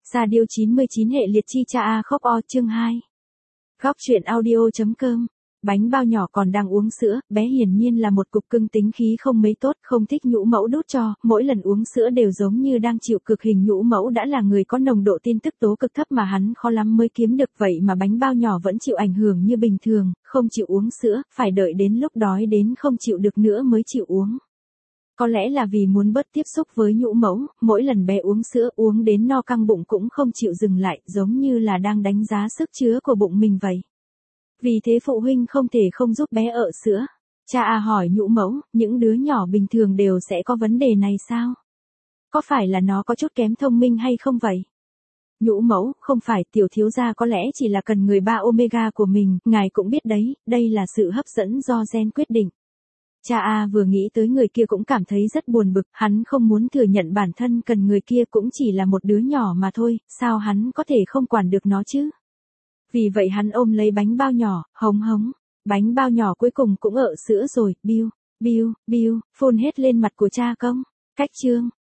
Radio 99 hệ liệt chi cha A khóc o chương 2. Góc truyện audio.com. Bánh bao nhỏ còn đang uống sữa, bé hiển nhiên là một cục cưng tính khí không mấy tốt, không thích nhũ mẫu đút cho, mỗi lần uống sữa đều giống như đang chịu cực hình. Nhũ mẫu đã là người có nồng độ tin tức tố cực thấp mà hắn khó lắm mới kiếm được, vậy mà bánh bao nhỏ vẫn chịu ảnh hưởng như bình thường, không chịu uống sữa, phải đợi đến lúc đói đến không chịu được nữa mới chịu uống. Có lẽ là vì muốn bớt tiếp xúc với nhũ mẫu, mỗi lần bé uống sữa uống đến no căng bụng cũng không chịu dừng lại, giống như là đang đánh giá sức chứa của bụng mình vậy. Vì thế phụ huynh không thể không giúp bé ợ sữa. Cha A hỏi nhũ mẫu, những đứa nhỏ bình thường đều sẽ có vấn đề này sao? Có phải là nó có chút kém thông minh hay không vậy? Nhũ mẫu, không phải, tiểu thiếu gia có lẽ chỉ là cần người ba omega của mình, ngài cũng biết đấy, đây là sự hấp dẫn do gen quyết định. Cha A vừa nghĩ tới người kia cũng cảm thấy rất buồn bực, hắn không muốn thừa nhận bản thân cần người kia cũng chỉ là một đứa nhỏ mà thôi, sao hắn có thể không quản được nó chứ? Vì vậy hắn ôm lấy bánh bao nhỏ, hống hống, bánh bao nhỏ cuối cùng cũng ợ sữa rồi, biu, biu, biu, phun hết lên mặt của cha công. Cách chương